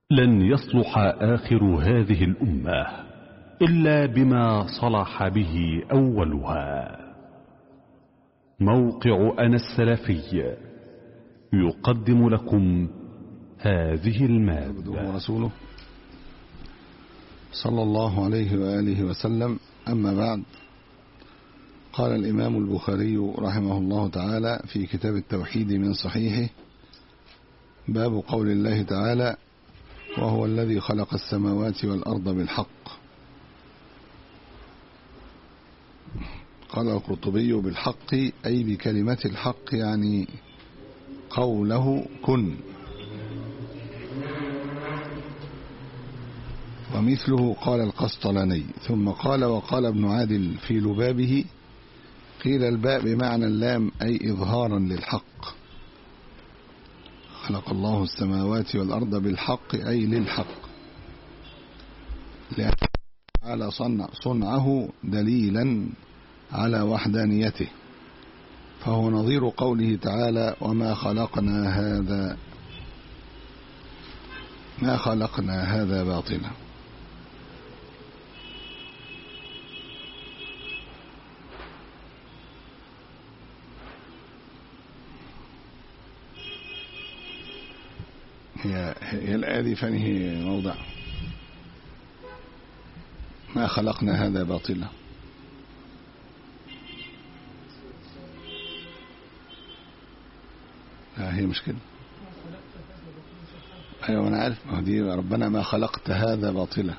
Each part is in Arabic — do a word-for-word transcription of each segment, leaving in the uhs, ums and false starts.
لن يصلح آخر هذه الأمة إلا بما صلح به أولها. موقع أنا السلفي يقدم لكم هذه المادة. ورسوله صلى الله عليه وآله وسلم. أما بعد، قال الإمام البخاري رحمه الله تعالى في كتاب التوحيد من صحيحه: باب قول الله تعالى: وهو الذي خلق السماوات والأرض بالحق. قال القرطبي: بالحق أي بكلمة الحق، يعني قوله كن. ومثله قال القسطلاني. ثم قال: وقال ابن عادل في لبابه: قيل الباء بمعنى اللام أي إظهارا للحق. خلق الله السماوات والأرض بالحق أي للحق، لأن على صنع صنعه دليلا على وحدانيته، فهو نظير قوله تعالى: وما خلقنا هذا ما خلقنا هذا باطلا. هي هي الآية دي فانهي موضع؟ ما خلقنا هذا باطلا. لا، هي مش كده. ايوه انا عارف، ما دي ربنا ما خلقت هذا باطلا،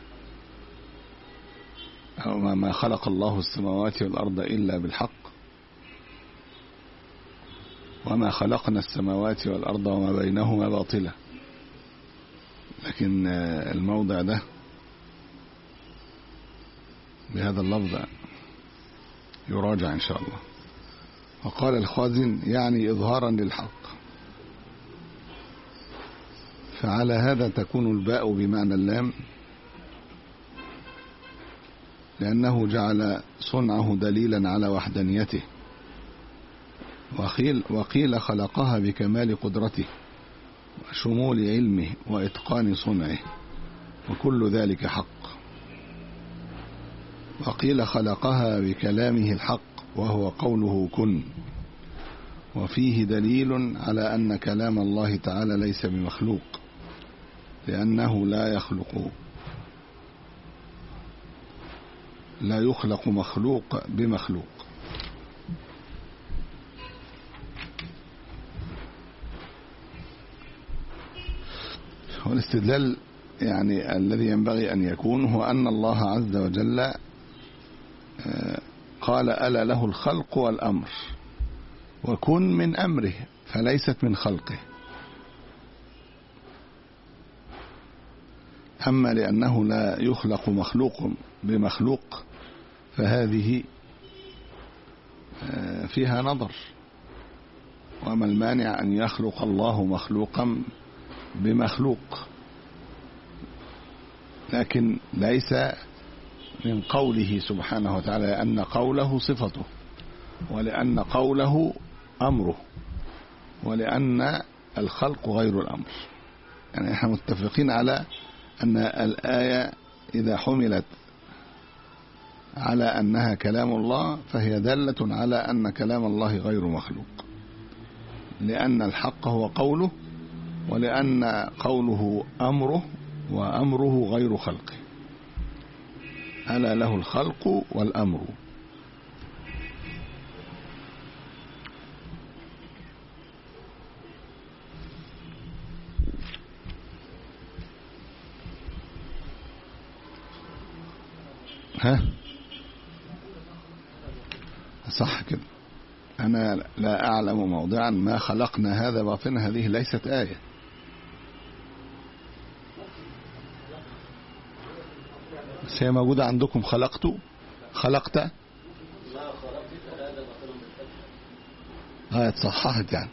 او ما خلق الله السماوات والارض الا بالحق، وما خلقنا السماوات والارض وما بينهما باطلا. لكن الموضع ده بهذا اللفظ يراجع ان شاء الله. وقال الخازن: يعني اظهارا للحق. فعلى هذا تكون الباء بمعنى اللام، لأنه جعل صنعه دليلا على وحدانيته. وقيل, وقيل خلقها بكمال قدرته وشمول علمه وإتقان صنعه، وكل ذلك حق. وقيل خلقها بكلامه الحق وهو قوله كن، وفيه دليل على أن كلام الله تعالى ليس بمخلوق، لأنه لا يخلق لا يخلق مخلوق بمخلوق. والاستدلال يعني الذي ينبغي أن يكون هو أن الله عز وجل قال: ألا له الخلق والأمر، وكن من أمره فليست من خلقه. أما لأنه لا يخلق مخلوق بمخلوق فهذه فيها نظر. وما المانع أن يخلق الله مخلوقا بمخلوق، لكن ليس من قوله سبحانه وتعالى، لأن قوله صفته، ولأن قوله أمره، ولأن الخلق غير الأمر. يعني احنا متفقين على أن الآية إذا حملت على أنها كلام الله فهي دالة على أن كلام الله غير مخلوق، لأن الحق هو قوله، ولأن قوله أمره، وأمره غير خلقه. ألا له الخلق والأمر. ها صح كده. أنا لا أعلم موضعا ما خلقنا هذا باطلا، هذه ليست آية. بس هي موجودة عندكم. خلقت خلقت آية صححت يعني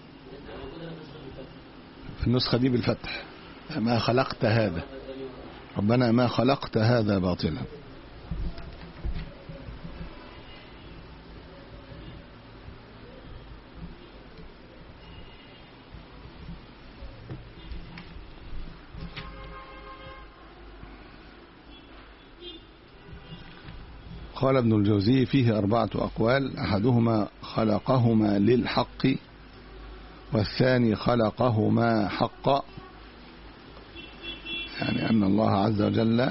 في النسخة دي بالفتح: ما خلقت هذا، ربنا ما خلقت هذا باطلا. قال ابن الجوزي فيه أربعة أقوال: أحدهما خلقهما للحق، والثاني خلقهما حقا، يعني أن الله عز وجل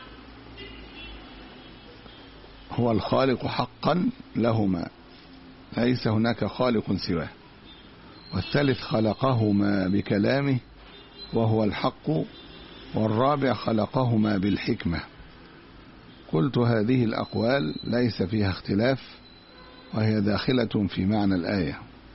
هو الخالق حقا لهما، ليس هناك خالق سواه. والثالث خلقهما بكلامه وهو الحق، والرابع خلقهما بالحكمة. قلت هذه الأقوال ليس فيها اختلاف، وهي داخلة في معنى الآية،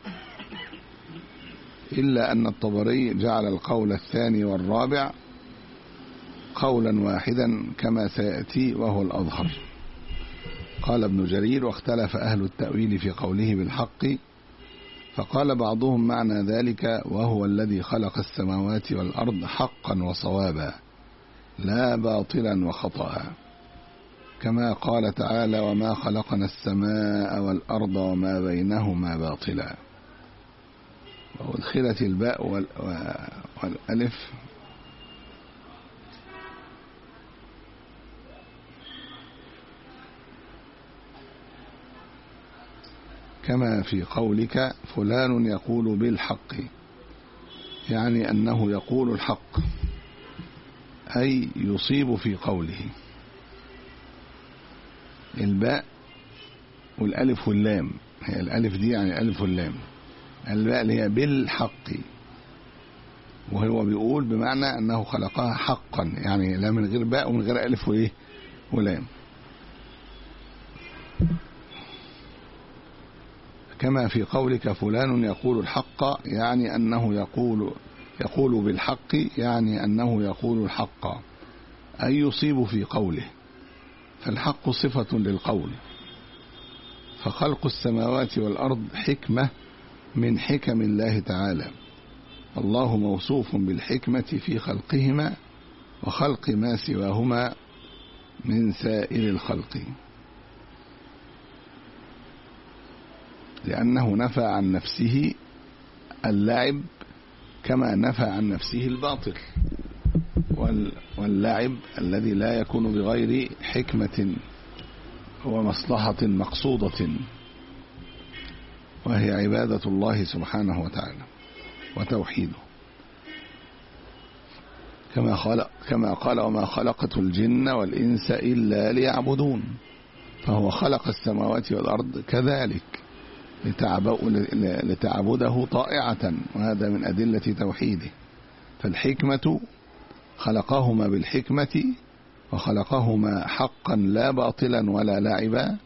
إلا أن الطبري جعل القول الثاني والرابع قولا واحدا كما سيأتي وهو الأظهر. قال ابن جرير: واختلف أهل التأويل في قوله بالحق، فقال بعضهم معنى ذلك وهو الذي خلق السماوات والأرض حقا وصوابا، لا باطلا وخطأ، كما قال تعالى: وما خلقنا السماء والأرض وما بينهما باطلا. وأدخلت الباء والألف كما في قولك: فلان يقول بالحق، يعني أنه يقول الحق، أي يصيب في قوله. الباء والألف واللام، هي الألف دي يعني الألف واللام، الباء اللي هي بالحق، وهو بيقول بمعنى أنه خلقها حقا، يعني لا من غير باء ومن غير ألف وإيه ولام. كما في قولك: فلان يقول الحق، يعني أنه يقول يقول بالحق، يعني أنه يقول الحق، أي يصيب في قوله. فالحق صفة للقول، فخلق السماوات والأرض حكمة من حكم الله تعالى، الله موصوف بالحكمة في خلقهما وخلق ما سواهما من سائر الخلق، لأنه نفى عن نفسه اللعب كما نفى عن نفسه الباطل، واللعب الذي لا يكون بغير حكمة ومصلحة مقصودة، وهي عبادة الله سبحانه وتعالى وتوحيده، كما خلق كما قال: وما خلقت الجن والإنس إلا ليعبدون. فهو خلق السماوات والأرض كذلك لتعبده طائعة، وهذا من أدلة توحيده. فالحكمة خلقهما بالحكمة، وخلقهما حقا لا باطلا ولا لاعبا،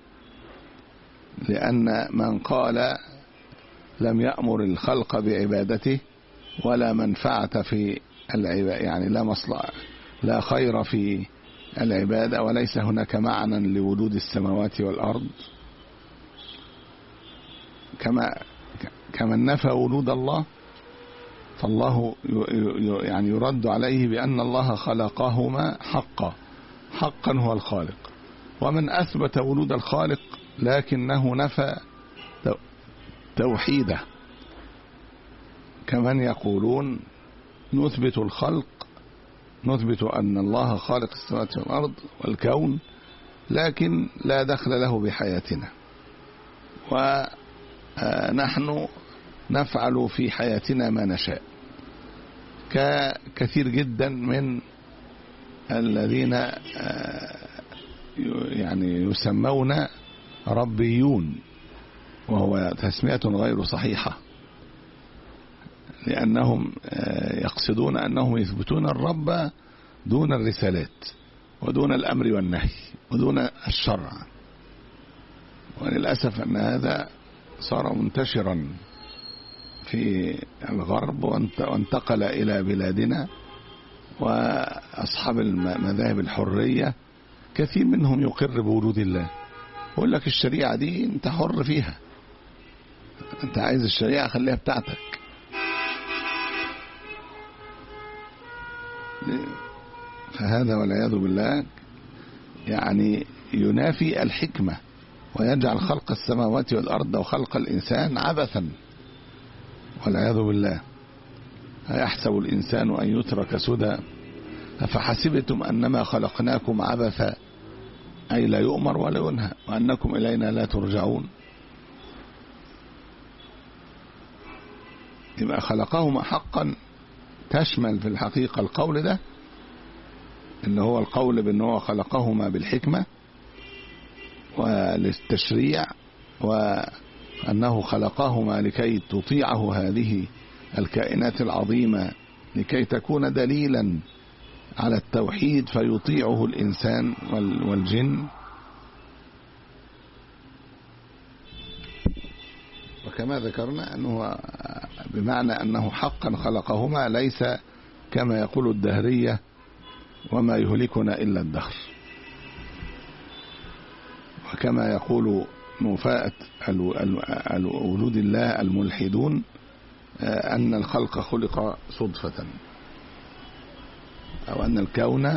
لأن من قال لم يأمر الخلق بعبادته ولا منفعة في العبادة، يعني لا مصلحة لا خير في العبادة، وليس هناك معنى لوجود السماوات والأرض، كما كمن نفى وجود الله، فالله يعني يرد عليه بأن الله خلقهما حقا، حقا هو الخالق. ومن أثبت وجود الخالق لكنه نفى توحيده، كمن يقولون نثبت الخلق، نثبت أن الله خالق السماوات والأرض والكون، لكن لا دخل له بحياتنا، ونحن نفعل في حياتنا ما نشاء، ككثير جدا من الذين يعني يسمون ربيون، وهو تسمية غير صحيحة، لأنهم يقصدون أنهم يثبتون الرب دون الرسالات ودون الأمر والنهي ودون الشرع، وللأسف أن هذا صار منتشرا في الغرب وانتقل إلى بلادنا، وأصحاب المذاهب الحرية كثير منهم يقر بوجود الله، يقول لك الشريعة دي انت حر فيها، انت عايز الشريعة خليها بتاعتك. فهذا والعياذ بالله يعني ينافي الحكمة، ويجعل خلق السماوات والأرض وخلق الإنسان عبثا والعياذ بالله. أيحسب الإنسان أن يترك سدى أفحسبتم أنما خلقناكم عبثا أي لا يؤمر ولا ينهى، وأنكم إلينا لا ترجعون. يبقى خلقهما حقا تشمل في الحقيقة القول ده اللي هو القول بأنه هو خلقهما بالحكمة وللتشريع، وأنه خلقهما لكي تطيعه هذه الكائنات العظيمة، لكي تكون دليلا على التوحيد فيطيعه الإنسان والجن. وكما ذكرنا أنه بمعنى أنه حقا خلقهما، ليس كما يقول الدهرية وما يهلكنا إلا الدهر، وكما يقول نفاة الولود الله الملحدون أن الخلق خلق صدفة، أو أن الكون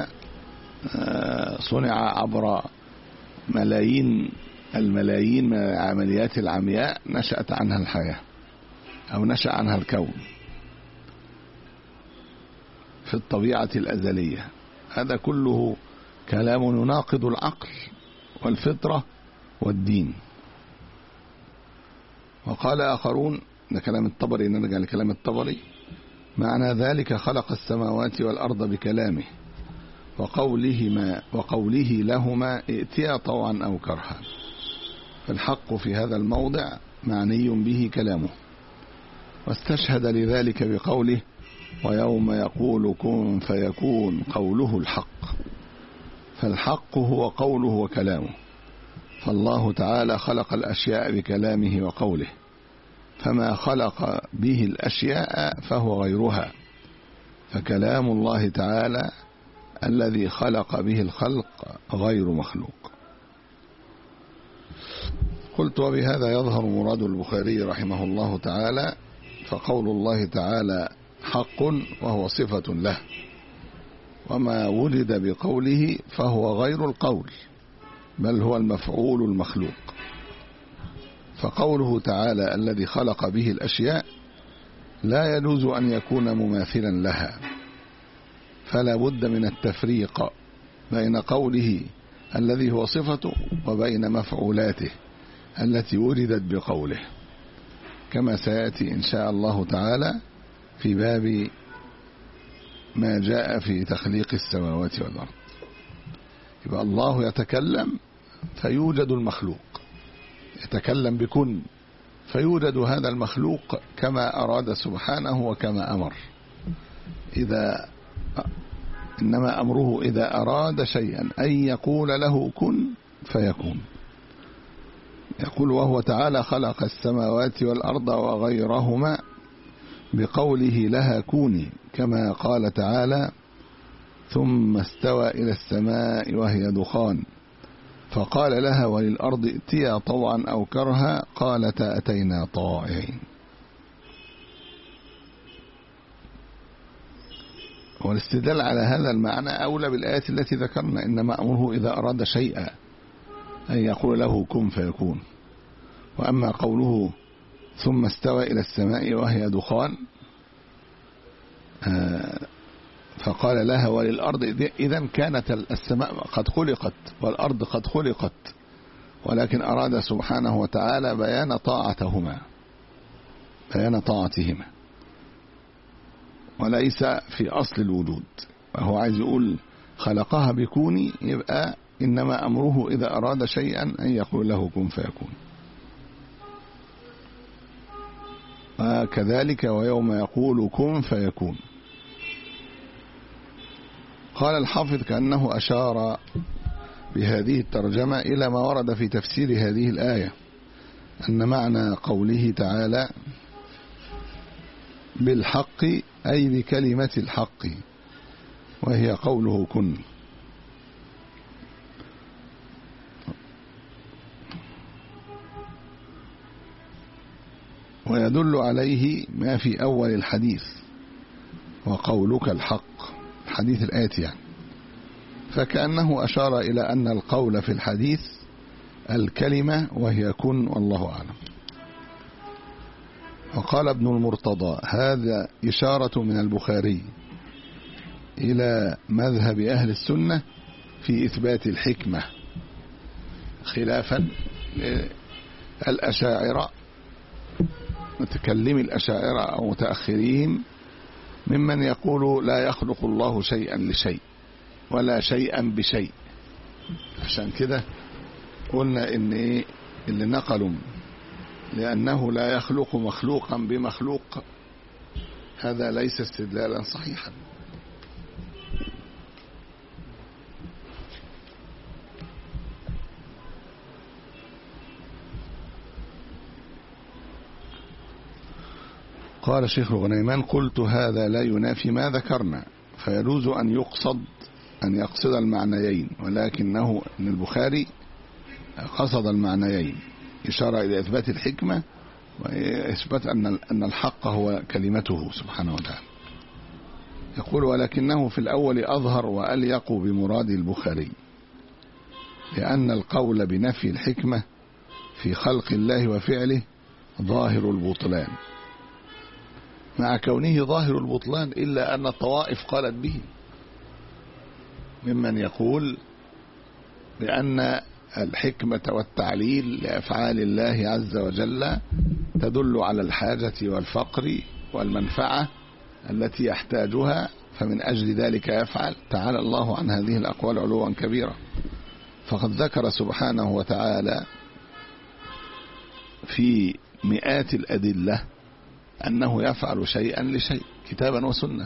صنع عبر ملايين الملايين من العمليات العمياء نشأت عنها الحياة أو نشأ عنها الكون في الطبيعة الأزلية. هذا كله كلام يناقض العقل والفطرة والدين. وقال آخرون، ده كلام الطبري، نرجع لكلام الطبري، معنى ذلك خلق السماوات والأرض بكلامه وقولهما وقوله لهما ائتيا طوعا أو كرها. فالحق في هذا الموضع معني به كلامه، واستشهد لذلك بقوله ويوم يقول كن فيكون قوله الحق. فالحق هو قوله وكلامه، فالله تعالى خلق الأشياء بكلامه وقوله، فما خلق به الأشياء فهو غيرها، فكلام الله تعالى الذي خلق به الخلق غير مخلوق. قلت وبهذا يظهر مراد البخاري رحمه الله تعالى، فقول الله تعالى حق وهو صفة له، وما ولد بقوله فهو غير القول بل هو المفعول المخلوق. فقوله تعالى الذي خلق به الأشياء لا يجوز أن يكون مماثلا لها، فلا بد من التفريق بين قوله الذي هو صفته وبين مفعولاته التي وردت بقوله، كما سيأتي إن شاء الله تعالى في باب ما جاء في تخليق السماوات والأرض. يبقى الله يتكلم فيوجد المخلوق، يتكلم بكن فيوجد هذا المخلوق كما أراد سبحانه وكما أمر. إذا إنما أمره إذا أراد شيئا أن يقول له كن فيكون. يقول وهو تعالى خلق السماوات والأرض وغيرهما بقوله لها كوني، كما قال تعالى ثم استوى إلى السماء وهي دخان فقال لها وللأرض ائتيا طوعا أو كرها قالتا أتينا طائعين. والاستدلال على هذا المعنى أولى بالآيات التي ذكرنا، إنما أمره إذا أراد شيئا أن يقول له كن فيكون. وأما قوله ثم استوى إلى السماء وهي دخان فقال لها وللأرض، إذن كانت السماء قد خلقت والأرض قد خلقت، ولكن أراد سبحانه وتعالى بيان طاعتهما بيان طاعتهما وليس في أصل الوجود. وهو عايز يقول خلقها بكوني، يبقى إنما أمره إذا أراد شيئا أن يقول له كن فيكون. وكذلك ويوم يقول كن فيكون. قال الحافظ كأنه أشار بهذه الترجمة إلى ما ورد في تفسير هذه الآية، أن معنى قوله تعالى بالحق أي بكلمة الحق، وهي قوله كن. ويدل عليه ما في أول الحديث وقولك الحق، حديث الآية يعني. فكأنه أشار إلى أن القول في الحديث الكلمة وهي كن، والله أعلم. وقال ابن المرتضى هذا إشارة من البخاري إلى مذهب أهل السنة في إثبات الحكمة خلافا للأشاعرة، متكلمي الأشاعرة أو متأخرين، ممن يقول لا يخلق الله شيئا لشيء ولا شيئا بشيء. عشان كده قلنا إن إيه اللي نقلوا لأنه لا يخلق مخلوقا بمخلوق، هذا ليس استدلالا صحيحا. قال الشيخ الغنيمان: قلت هذا لا ينافي ما ذكرنا، فيجوز أن يقصد أن يقصد المعنيين، ولكنه إن البخاري قصد المعنيين، إشارة إلى إثبات الحكمة وإثبات أن أن الحق هو كلمته سبحانه وتعالى. يقول: ولكنه في الأول أظهر وأليق بمراد البخاري، لأن القول بنفي الحكمة في خلق الله وفعله ظاهر البطلان، مع كونه ظاهر البطلان إلا أن الطوائف قالت به، ممن يقول بأن الحكمة والتعليل لأفعال الله عز وجل تدل على الحاجة والفقر والمنفعة التي يحتاجها، فمن أجل ذلك يفعل. تعالى الله عن هذه الأقوال علوا كبيرا، فقد ذكر سبحانه وتعالى في مئات الأدلة أنه يفعل شيئا لشيء كتابا وسنة.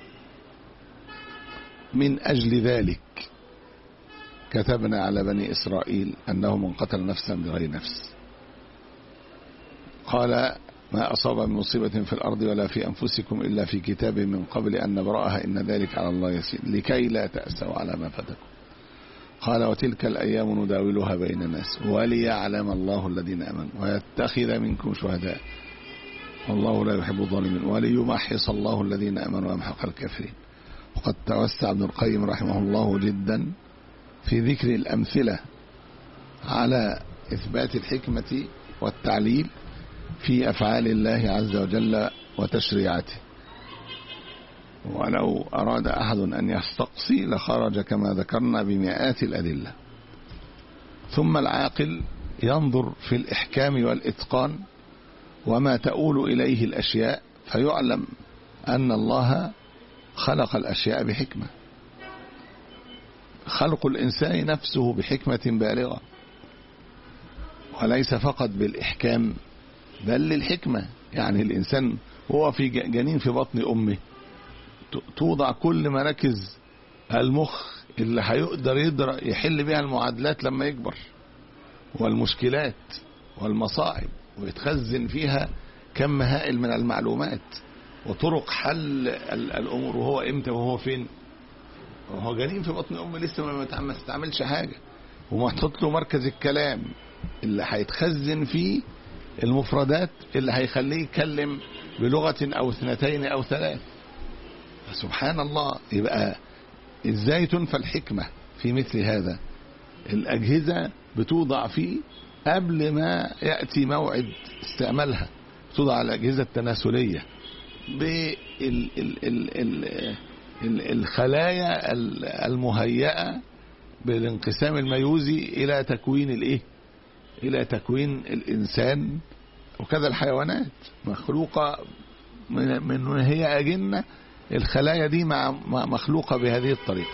من أجل ذلك كتبنا على بني إسرائيل أنه من قتل نفسا بغير نفس، قال: ما أصاب من مصيبة في الأرض ولا في أنفسكم إلا في كتاب من قبل أن نبرأها إن ذلك على الله يسير، لكي لا تأسوا على ما فاتكم. قال: وتلك الأيام نداولها بين الناس وليعلم الله الذين آمنوا ويتخذ منكم شهداء والله لا يحب الظالمين وليمحص الله الذين آمنوا ويمحق الكافرين. وقد توسع ابن القيم رحمه الله جدا في ذكر الأمثلة على إثبات الحكمة والتعليل في أفعال الله عز وجل وتشريعاته، ولو أراد أحد أن يستقصي لخرج كما ذكرنا بمئات الأدلة. ثم العاقل ينظر في الإحكام والإتقان وما تؤول إليه الأشياء، فيعلم أن الله خلق الأشياء بحكمة، خلق الإنسان نفسه بحكمة بالغة، وليس فقط بالإحكام بل للحكمة. يعني الإنسان هو في جنين في بطن أمه توضع كل مراكز المخ اللي هيقدر يقدر يحل بها المعادلات لما يكبر، والمشكلات والمصائب، ويتخزن فيها كم هائل من المعلومات وطرق حل الأمور، وهو إمتى وهو فين، وهو جنين في بطن أمه لسه ما استعملش حاجة، ومحطط له مركز الكلام اللي هيتخزن فيه المفردات اللي هيخليه يتكلم بلغة أو اثنتين أو ثلاث. سبحان الله. يبقى إزاي تنفى الحكمة في مثل هذا؟ الأجهزة بتوضع فيه قبل ما يأتي موعد استعمالها، توضع الأجهزة التناسلية بالخلايا المهيئة بالانقسام الميوزي إلى تكوين الإيه؟ إلى تكوين الإنسان. وكذا الحيوانات مخلوقة من, من هي أجنة، الخلايا دي مع مخلوقة بهذه الطريقة،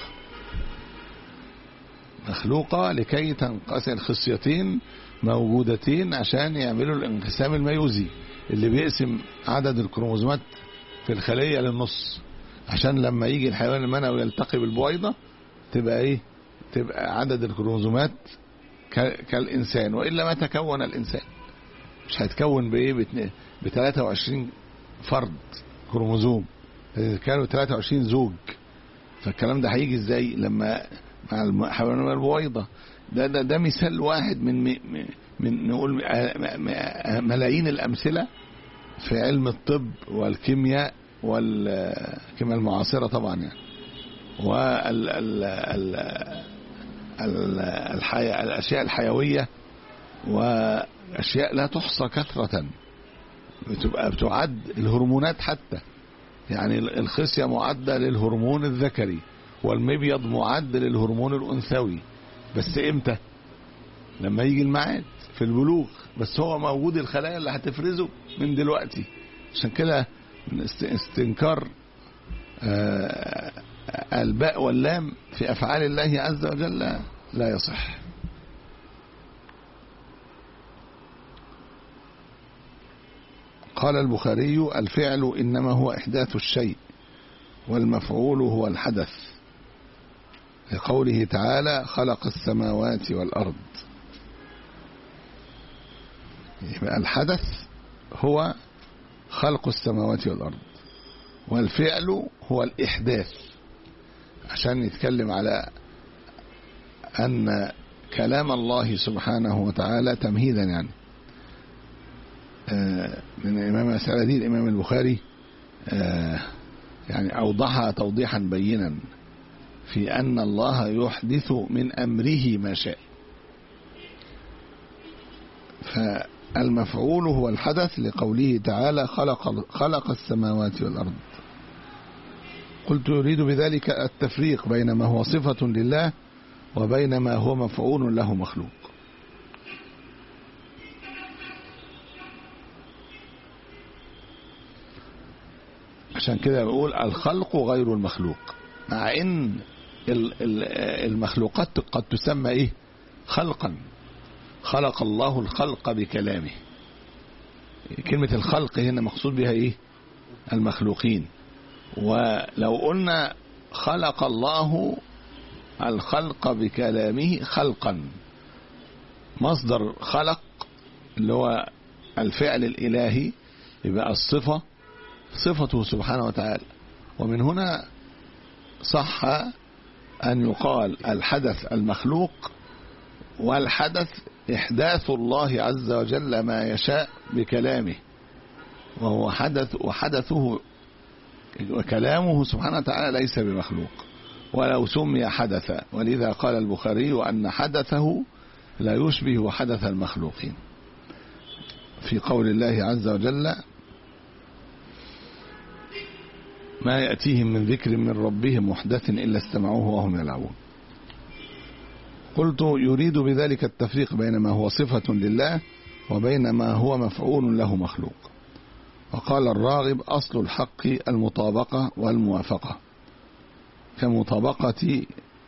مخلوقة لكي تنقسم الخصيتين موجودتين عشان يعملوا الانقسام الميوزي اللي بيقسم عدد الكروموزومات في الخلية للنص، عشان لما يجي الحيوان المنوي يلتقي بالبويضة تبقى ايه؟ تبقى عدد الكروموزومات كالإنسان، وإلا ما تكون الإنسان. مش هيتكون بإيه؟ ب ثلاثة وعشرين فرد كروموزوم، كانوا ثلاثة وعشرين زوج. فالكلام ده هيجي ازاي لما مع الحيوان البويضة؟ ده, ده ده مثال واحد من من نقول ملايين الأمثلة في علم الطب والكيمياء والكيمياء المعاصرة طبعا يعني، وال الأشياء الحيوية وأشياء لا تحصى كثرة، بتبقى بتعد الهرمونات حتى. يعني الخصية معدة للهرمون الذكري، والمبيض معد للهرمون الأنثوي، بس إمتى؟ لما يجي الميعاد في البلوغ، بس هو موجود الخلايا اللي هتفرزه من دلوقتي. عشان كده استنكار الباء واللام في أفعال الله عز وجل لا يصح. قال البخاري: الفعل إنما هو إحداث الشيء، والمفعول هو الحدث، لقوله تعالى: خلق السماوات والأرض. يبقى الحدث هو خلق السماوات والأرض، والفعل هو الإحداث، عشان نتكلم على أن كلام الله سبحانه وتعالى تمهيدا. يعني آه من الإمام المسألة دي الإمام البخاري آه يعني أوضحها توضيحا بينا في أن الله يحدث من أمره ما شاء. فالمفعول هو الحدث، لقوله تعالى: خلق خلق السماوات والأرض. قلت: يريد بذلك التفريق بين ما هو صفة لله وبين ما هو مفعول له مخلوق. عشان كده بقول الخلق غير المخلوق، مع ان المخلوقات قد تسمى ايه؟ خلقا. خلق الله الخلق بكلامه. كلمة الخلق هنا مقصود بها ايه؟ المخلوقين. ولو قلنا خلق الله الخلق بكلامه خلقا، مصدر خلق اللي هو الفعل الإلهي، يبقى الصفة صفته سبحانه وتعالى. ومن هنا صح أن يقال الحدث المخلوق، والحدث إحداث الله عز وجل ما يشاء بكلامه، وهو حدث، وحدثه وكلامه سبحانه وتعالى ليس بمخلوق ولو سمي حدثا. ولذا قال البخاري أن حدثه لا يشبه حدث المخلوقين، في قول الله عز وجل: ما يأتيهم من ذكر من ربهم محدث إلا استمعوه وهم يلعبون. قلت: يريد بذلك التفريق بين ما هو صفة لله وبين ما هو مفعول له مخلوق. وقال الراغب: أصل الحق المطابقة والموافقة، كمطابقة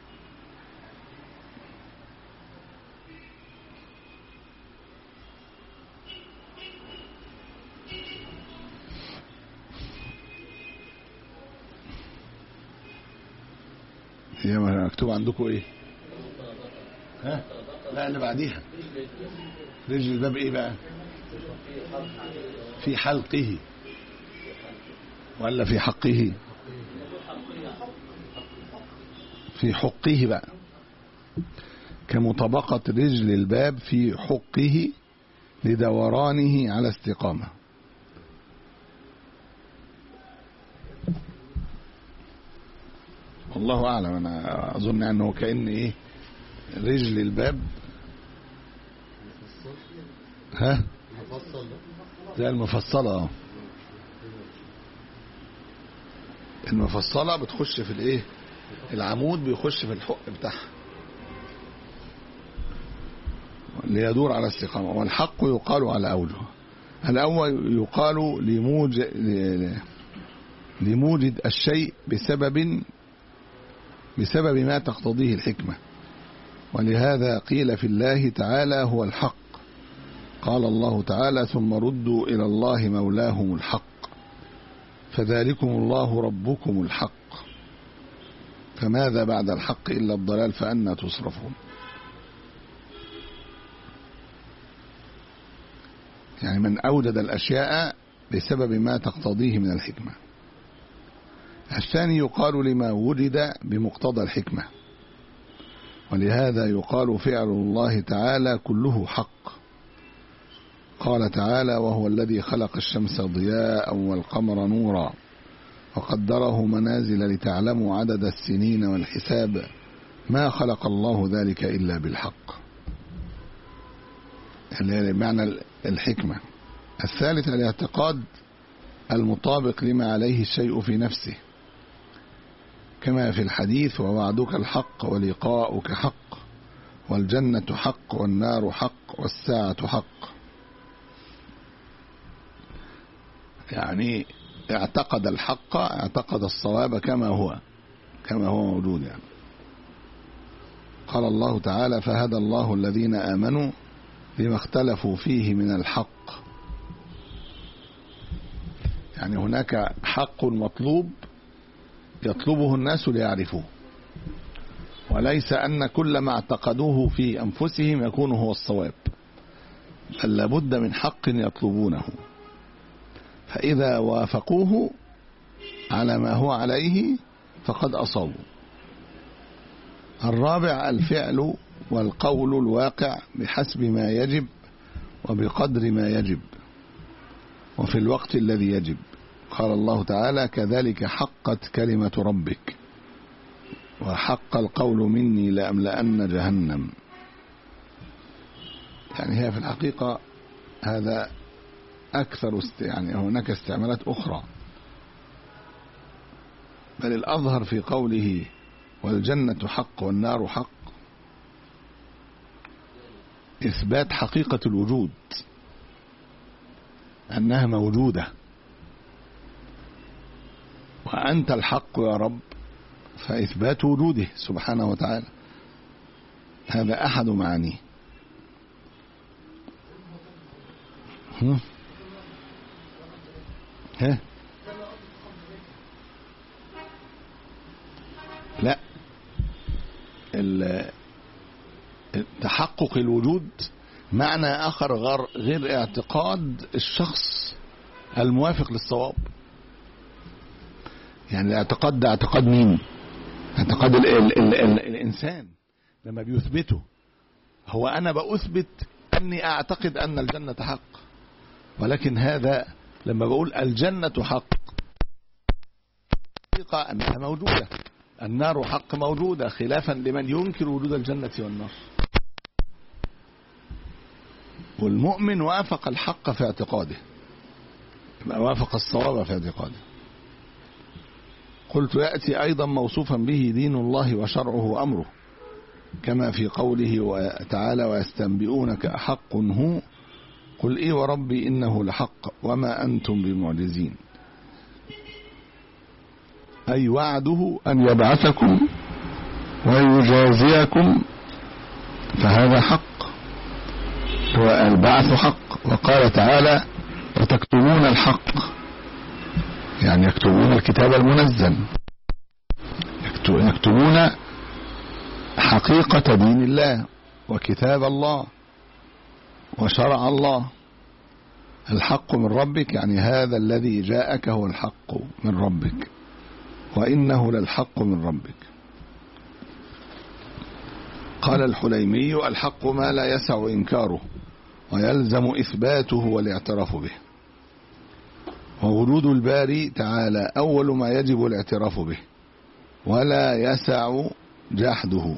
هي مكتوب عندكم ايه؟ ها؟ لا اللي بعديها رجل الباب ايه بقى؟ في حلقه ولا في حقه؟ في حقه بقى، كمطابقة رجل الباب في حقه لدورانه على استقامة. والله أعلم، أنا أظن أنه كأن إيه رجل الباب ها زي المفصلة. المفصلة بتخش في الإيه؟ العمود بيخش في الحق بتاعها ليدور على استقامة. والحق يقال على أوله. الأول يقال لموجد, لموجد الشيء بسبب بسبب ما تقتضيه الحكمة، ولهذا قيل في الله تعالى هو الحق. قال الله تعالى: ثم ردوا إلى الله مولاهم الحق فذلكم الله ربكم الحق فماذا بعد الحق إلا الضلال فأنى تصرفون. يعني من أوجد الأشياء بسبب ما تقتضيه من الحكمة. الثاني يقال لما وجد بمقتضى الحكمة، ولهذا يقال فعل الله تعالى كله حق. قال تعالى: وهو الذي خلق الشمس ضياء والقمر نورا وقدره منازل لتعلموا عدد السنين والحساب ما خلق الله ذلك إلا بالحق، يعني بمعنى الحكمة. الثالث الاعتقاد المطابق لما عليه الشيء في نفسه، كما في الحديث: ووعدك الحق ولقاؤك حق والجنة حق والنار حق والساعة حق. يعني اعتقد الحق، اعتقد الصواب كما هو كما هو موجود. يعني قال الله تعالى: فهدى الله الذين آمنوا لما اختلفوا فيه من الحق. يعني هناك حق مطلوب يطلبه الناس ليعرفوه، وليس أن كل ما اعتقدوه في أنفسهم يكون هو الصواب، بل لابد من حق يطلبونه، فإذا وافقوه على ما هو عليه فقد أصابوا. الرابع الفعل والقول الواقع بحسب ما يجب وبقدر ما يجب وفي الوقت الذي يجب. قال الله تعالى: كذلك حقت كلمة ربك وحق القول مني لأملأن جهنم. يعني هي في الحقيقة هذا أكثر است... يعني هناك استعمالات أخرى، بل الأظهر في قوله والجنة حق والنار حق إثبات حقيقة الوجود، أنها موجودة، وأنت الحق يا رب، فإثبات وجوده سبحانه وتعالى. هذا أحد معانيه. هم؟ ها؟ لا، تحقق الوجود معنى آخر غير اعتقاد الشخص الموافق للصواب. يعني الاعتقاد ده اعتقاد مين؟ اعتقاد ال ال ال ال الإنسان لما بيثبته. هو أنا بأثبت أني أعتقد أن الجنة حق، ولكن هذا لما بقول الجنة حق حقيقة أنها موجودة، النار حق موجودة، خلافا لمن ينكر وجود الجنة والنار. والمؤمن وافق الحق في اعتقاده، وافق الصواب في اعتقاده. قلت يأتي أيضا موصوفا به دين الله وشرعه أمره، كما في قوله تعالى: ويستنبئونك أحق هو قل إيه وربي إنه لحق وما أنتم بمعجزين. أي وعده أن يبعثكم ويجازيكم، فهذا حق، والبعث حق. وقال تعالى: وتكتمون الحق، يعني يكتبون الكتاب المنزل، يكتبون حقيقة دين الله وكتاب الله وشرع الله. الحق من ربك، يعني هذا الذي جاءك هو الحق من ربك، وإنه للحق من ربك. قال الحليمي: الحق ما لا يسع إنكاره ويلزم إثباته والاعتراف به. ووجود الباري تعالى أول ما يجب الاعتراف به ولا يسع جحده،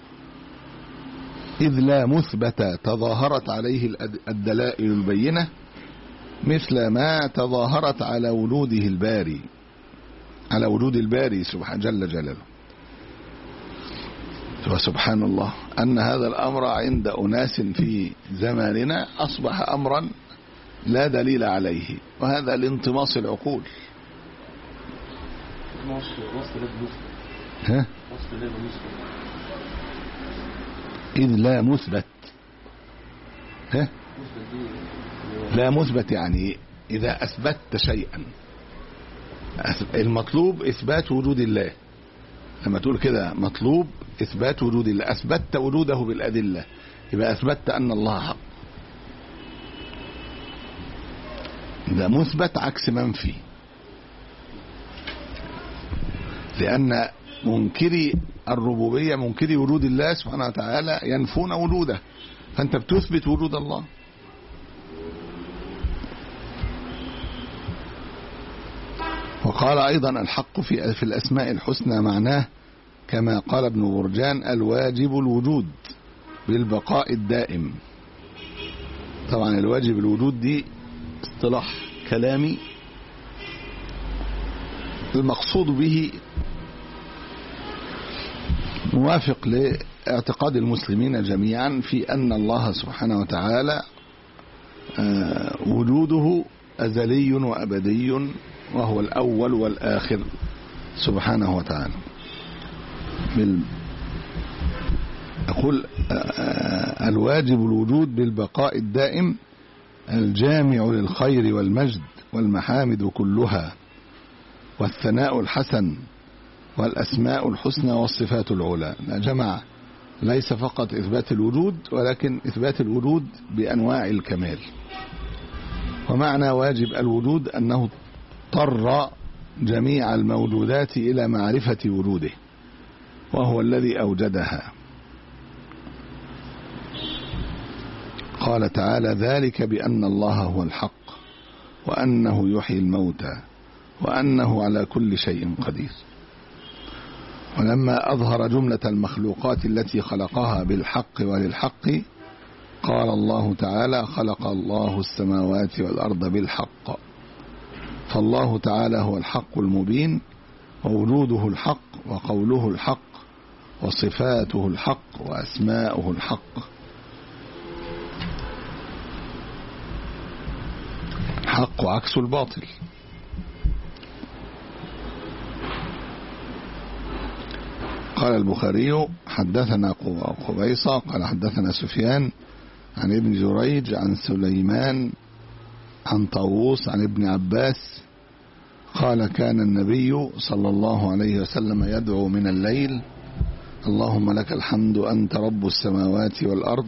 إذ لا مثبت تظاهرت عليه الدلائل البينة مثل ما تظاهرت على وجوده الباري على وجود الباري سبحانه جل جلاله. وسبحان الله أن هذا الأمر عند أناس في زماننا أصبح أمرا لا دليل عليه، وهذا لانطماس العقول. ها؟ إذ لا مثبت. ها؟ لا مثبت يعني إذا أثبتت شيئا، المطلوب إثبات وجود الله. لما تقول كده مطلوب إثبات وجود الله، أثبتت وجوده بالأدلة، يبقى أثبتت أن الله حق. ده مثبت عكس منفي، لأن منكري الربوبية، منكري وجود الله سبحانه وتعالى، ينفون وجوده، فأنت بتثبت وجود الله. وقال أيضا: الحق في في الأسماء الحسنى معناه كما قال ابن برجان: الواجب الوجود بالبقاء الدائم. طبعا الواجب الوجود دي اصطلاح كلامي، المقصود به موافق اعتقاد المسلمين جميعا في أن الله سبحانه وتعالى وجوده أزلي وأبدي، وهو الأول والآخر سبحانه وتعالى. أقول الواجب الوجود بالبقاء الدائم الجامع للخير والمجد والمحامد كلها والثناء الحسن والأسماء الحسنى والصفات العلى. جمع ليس فقط إثبات الوجود، ولكن إثبات الوجود بأنواع الكمال. ومعنى واجب الوجود أنه اضطر جميع الموجودات إلى معرفة وجوده، وهو الذي أوجدها. قال تعالى: ذلك بأن الله هو الحق وأنه يحيي الموتى وأنه على كل شيء قدير. ولما أظهر جملة المخلوقات التي خلقها بالحق وللحق قال الله تعالى: خلق الله السماوات والأرض بالحق. فالله تعالى هو الحق المبين، ووجوده الحق، وقوله الحق، وصفاته الحق، وأسماؤه الحق. الحق عكس الباطل. قال البخاري: حدثنا قبيصة قال حدثنا سفيان عن ابن جريج عن سليمان عن طاووس عن ابن عباس قال: كان النبي صلى الله عليه وسلم يدعو من الليل: اللهم لك الحمد أنت رب السماوات والأرض،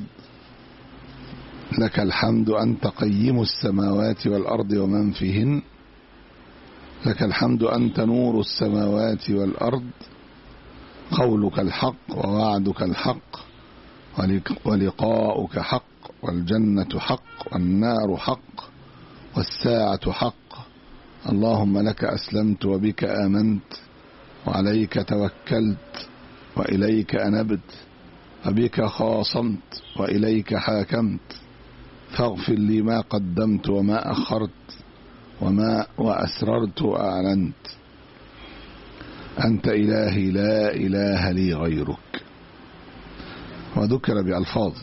لك الحمد أنت قيم السماوات والأرض ومن فيهن، لك الحمد أنت نور السماوات والأرض، قولك الحق ووعدك الحق ولقاؤك حق، والجنة حق والنار حق والساعة حق. اللهم لك أسلمت وبك آمنت وعليك توكلت وإليك أنبت وبك خاصمت وإليك حاكمت، فاغفر لي ما قدمت وما أخرت وما وأسررت وأعلنت، أنت إلهي لا إله لي غيرك. وذكر بألفاظ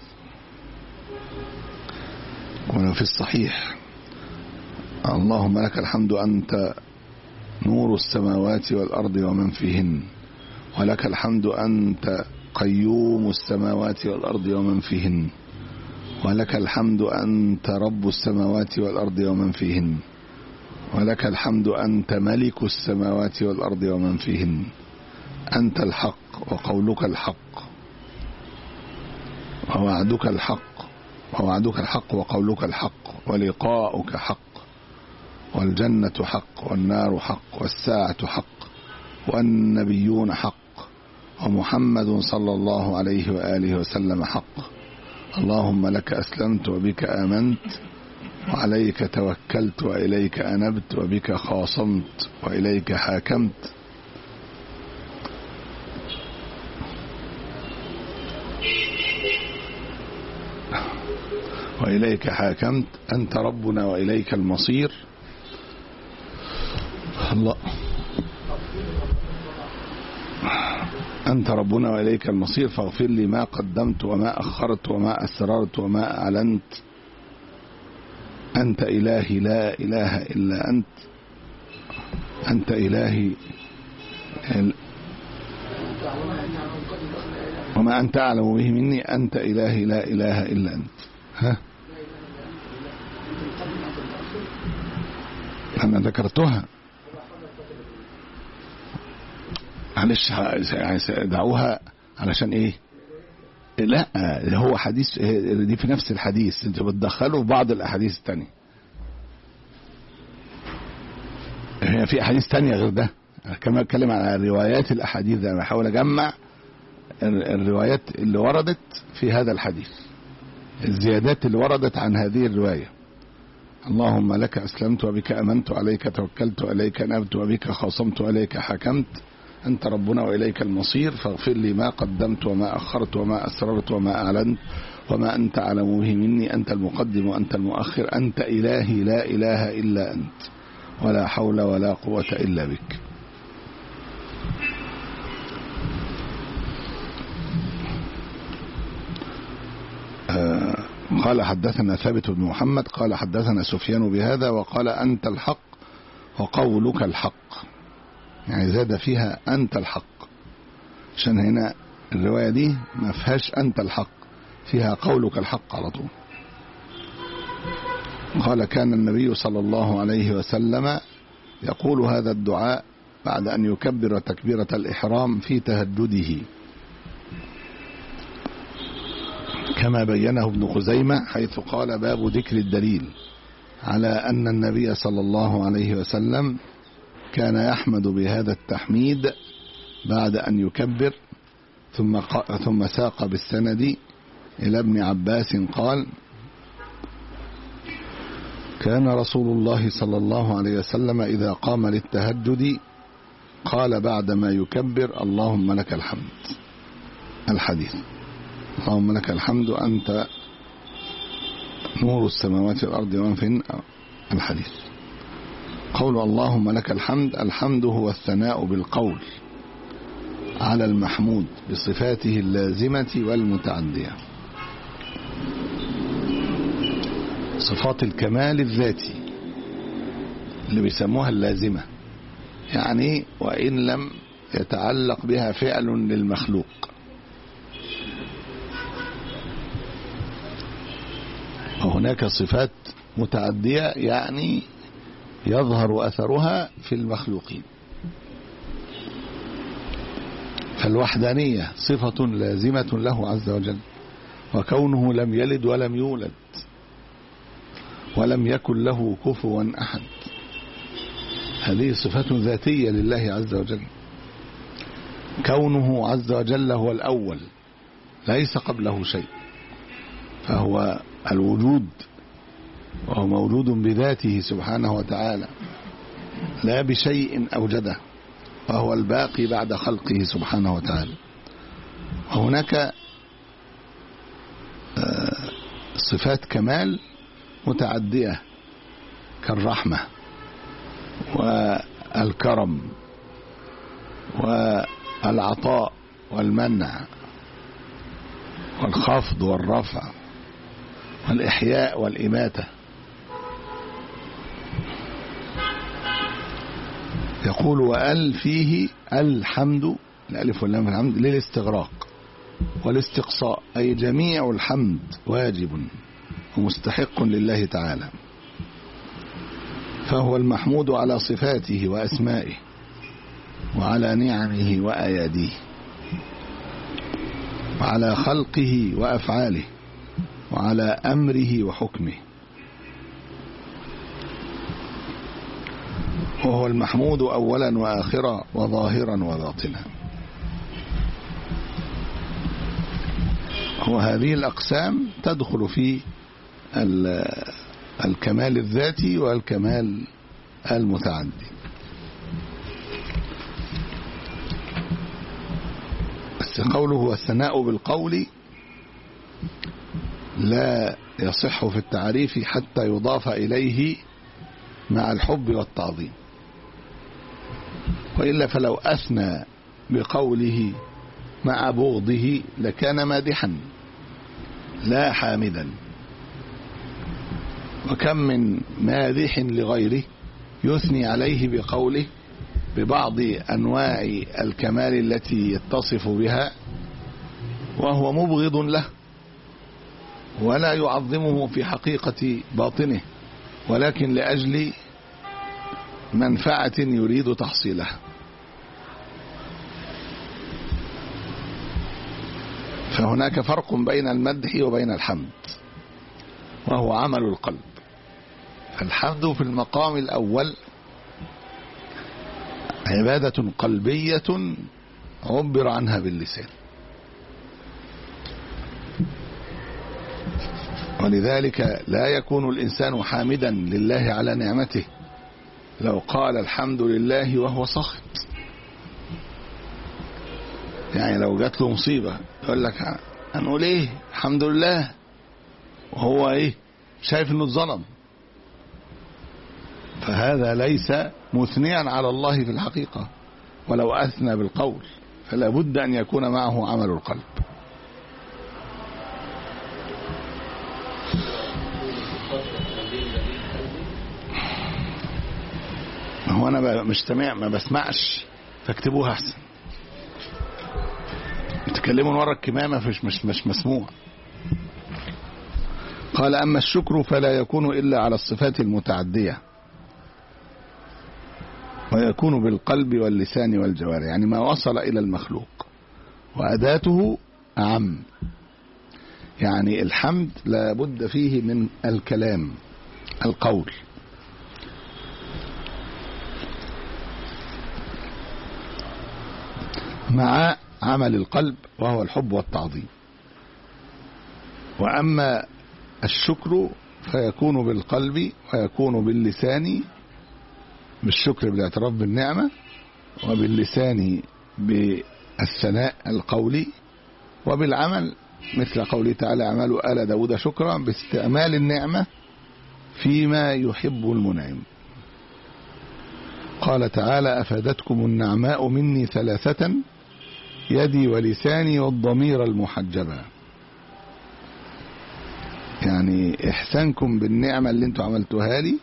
وفي الصحيح: اللهم لك الحمد أنت نور السماوات والأرض ومن فيهن، ولك الحمد أنت قيوم السماوات والأرض ومن فيهن، ولك الحمد أنت رب السماوات والأرض ومن فيهن، ولك الحمد أنت ملك السماوات والأرض ومن فيهن، أنت الحق وقولك الحق ووعدك الحق ووعدك الحق وقولك الحق ولقاؤك حق، والجنة حق والنار حق والساعة حق والنبيون حق ومحمد صلى الله عليه وآله وسلم حق. اللهم لك أسلمت وبك آمنت وعليك توكلت وإليك أنبت وبك خاصمت وإليك حاكمت. وإليك حاكمت، أنت ربنا وإليك المصير. الله أنت ربنا وإليك المصير، فاغفر لي ما قدمت وما أخرت وما أسررت وما أعلنت، أنت إلهي لا إله إلا أنت، أنت إلهي وما أنت أعلم به مني، أنت إلهي لا إله إلا أنت. ها أنا ذكرتها، معلش دعوها علشان إيه؟ لا هو حديث دي في نفس الحديث، انت بتدخله في بعض الأحاديث التانية. هي في أحاديث تانية غير ده، كما أتكلم عن روايات الأحاديث ده، أنا بحاول أجمع الروايات اللي وردت في هذا الحديث، الزيادات اللي وردت عن هذه الرواية. اللهم لك أسلمت وبك أمنت وعليك توكلت وإليك نبت وبك خاصمت وإليك حكمت، أنت ربنا وإليك المصير، فاغفر لي ما قدمت وما أخرت وما أسررت وما أعلنت وما أنت أعلم به مني، أنت المقدم وأنت المؤخر، أنت إلهي لا إله إلا أنت، ولا حول ولا قوة إلا بك. قال حدثنا ثابت بن محمد قال حدثنا سفيان بهذا وقال أنت الحق وقولك الحق، يعني زاد فيها أنت الحق، عشان هنا الرواية دي ما فيهاش أنت الحق، فيها قولك الحق على طول. قال كان النبي صلى الله عليه وسلم يقول هذا الدعاء بعد أن يكبر تكبيرة الإحرام في تهجده، كما بينه ابن خزيمة حيث قال باب ذكر الدليل على أن النبي صلى الله عليه وسلم كان يحمد بهذا التحميد بعد أن يكبر، ثم ثم ساق بالسند إلى ابن عباس قال كان رسول الله صلى الله عليه وسلم إذا قام للتهجد قال بعدما يكبر اللهم لك الحمد، الحديث اللهم لك الحمد أنت نور السماوات والأرض ومن فيهن، الحديث. قول اللهم لك الحمد، الحمد هو الثناء بالقول على المحمود بصفاته اللازمة والمتعدية، صفات الكمال الذاتي اللي بيسموها اللازمة، يعني وإن لم يتعلق بها فعل للمخلوق. وهناك صفات متعدية يعني يظهر أثرها في المخلوقين. فالوحدانية صفة لازمة له عز وجل، وكونه لم يلد ولم يولد ولم يكن له كفوا أحد، هذه صفة ذاتية لله عز وجل. كونه عز وجل هو الأول ليس قبله شيء، فهو الوجود وهو موجود بذاته سبحانه وتعالى لا بشيء أوجده، وهو الباقي بعد خلقه سبحانه وتعالى. وهناك صفات كمال متعدية كالرحمة والكرم والعطاء والمنع والخفض والرفع والإحياء والإماتة. يقول وأل فيه الحمد، الألف واللام في الحمد للاستغراق والاستقصاء، أي جميع الحمد واجب ومستحق لله تعالى، فهو المحمود على صفاته وأسمائه وعلى نعمه وآياته وعلى خلقه وأفعاله وعلى أمره وحكمه، وهو المحمود أولا وآخرا وظاهرا وباطنا. وهذه الأقسام تدخل في الكمال الذاتي والكمال المتعدي. بس قوله والثناء بالقول لا يصح في التعريف حتى يضاف إليه مع الحب والتعظيم، وإلا فلو أثنى بقوله مع بغضه لكان مادحا لا حامدا. وكم من مادح لغيره يثني عليه بقوله ببعض أنواع الكمال التي يتصف بها وهو مبغض له ولا يعظمه في حقيقة باطنه، ولكن لأجل منفعة يريد تحصيلها. فهناك فرق بين المدح وبين الحمد، وهو عمل القلب. فالحمد في المقام الأول عبادة قلبية عبر عنها باللسان، ولذلك لا يكون الإنسان حامدا لله على نعمته لو قال الحمد لله وهو ساخط. يعني لو جات له مصيبة يقول لك هنقول ايه الحمد لله وهو ايه شايف انه اتظلم، فهذا ليس مثنيا على الله في الحقيقة. ولو أثنى بالقول فلا بد أن يكون معه عمل القلب. هو أنا مش سامع ما بسمعش فاكتبوها أحسن. تكلموا ورا الكمامة مش مش مش مسموع. قال أما الشكر فلا يكون إلا على الصفات المتعدية، ويكون بالقلب واللسان والجوارح، يعني ما وصل إلى المخلوق، وأداته أعم. يعني الحمد لا بد فيه من الكلام، القول، مع عمل القلب وهو الحب والتعظيم. وأما الشكر فيكون بالقلب ويكون باللسان، بالشكر بالاعتراف بالنعمة، وباللسان بالثناء القولي، وبالعمل مثل قوله تعالى اعملوا آل داود شكرا، باستعمال النعمة فيما يحب المنعم. قال تعالى أفادتكم النعماء مني ثلاثة يدي ولساني والضمير المحجبة، يعني إحسانكم بالنعمة اللي انتم عملتوها لي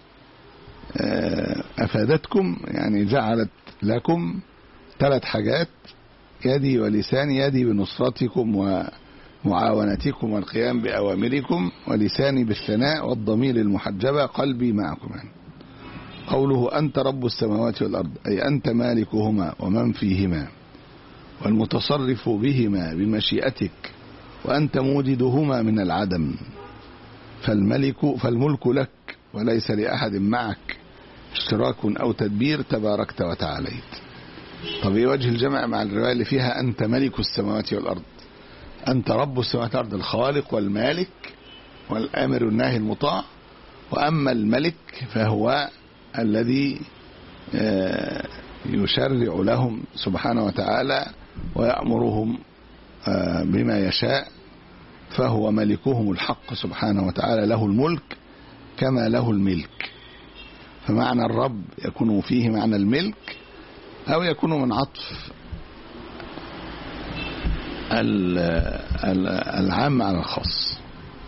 أفادتكم، يعني جعلت لكم ثلاث حاجات: يدي ولساني، يدي بنصرتكم ومعاونتكم والقيام بأوامركم، ولساني بالثناء، والضمير المحجبة قلبي معكم. يعني قوله أنت رب السماوات والأرض أي أنت مالكهما ومن فيهما والمتصرف بهما بمشيئتك، وأنت موجدهما من العدم، فالملك فالملك لك وليس لأحد معك اشتراك أو تدبير، تباركت وتعاليت. طب ايه وجه الجمع مع الرواية اللي فيها أنت ملك السماوات والأرض؟ أنت رب السماوات والأرض، الخالق والمالك والآمر والناهي المطاع. وأما الملك فهو الذي يشرع لهم سبحانه وتعالى ويأمرهم بما يشاء، فهو ملكهم الحق سبحانه وتعالى، له الملك كما له الملك. فمعنى الرب يكون فيه معنى الملك، أو يكون من عطف العام على الخاص.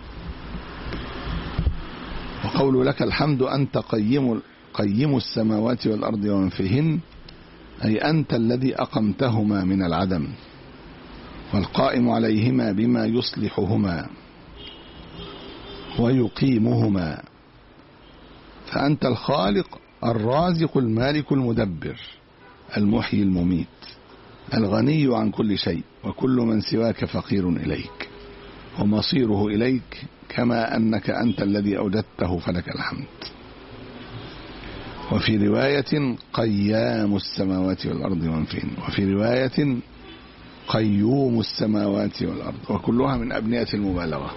وقول لك الحمد أنت قيم قيم السماوات والأرض ومن فيهن، أي أنت الذي أقمتهما من العدم، والقائم عليهما بما يصلحهما ويقيمهما. فأنت الخالق الرازق المالك المدبر المحيي المميت الغني عن كل شيء، وكل من سواك فقير إليك ومصيره إليك، كما أنك أنت الذي أوجدته فلك الحمد. وفي رواية قيام السماوات والأرض ومن فيهن، وفي رواية قيوم السماوات والأرض، وكلها من أبنية المبالغة.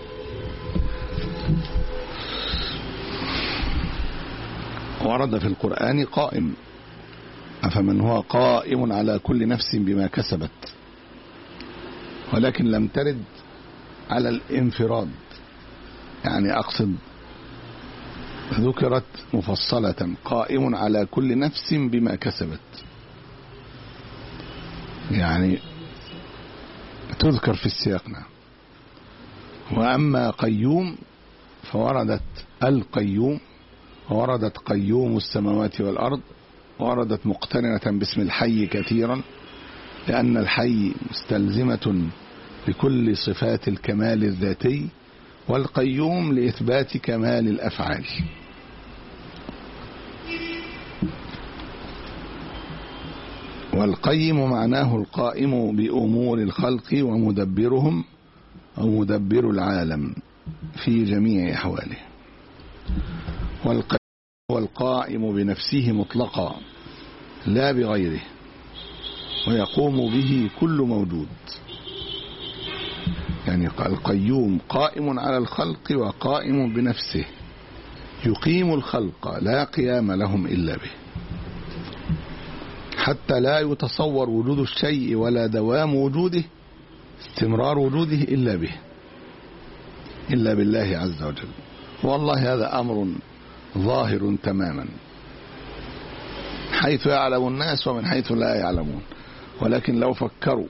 ورد في القرآن قائم، أفمن هو قائم على كل نفس بما كسبت، ولكن لم ترد على الانفراد، يعني أقصد ذكرت مفصلة قائم على كل نفس بما كسبت، يعني تذكر في السياق. وأما قيوم فوردت القيوم، ووردت قيوم السماوات والأرض، ووردت مقترنة باسم الحي كثيرا، لأن الحي مستلزمة لكل صفات الكمال الذاتي، والقيوم لإثبات كمال الأفعال. والقيم معناه القائم بأمور الخلق ومدبرهم، أو مدبر العالم في جميع أحواله. والقيم هو القائم بنفسه مطلقا لا بغيره، ويقوم به كل موجود. يعني القيوم قائم على الخلق وقائم بنفسه، يقيم الخلق لا قيام لهم إلا به، حتى لا يتصور وجود الشيء ولا دوام وجوده، استمرار وجوده إلا به، إلا بالله عز وجل. والله هذا أمر ظاهر تماما، حيث يعلم الناس ومن حيث لا يعلمون. ولكن لو فكروا،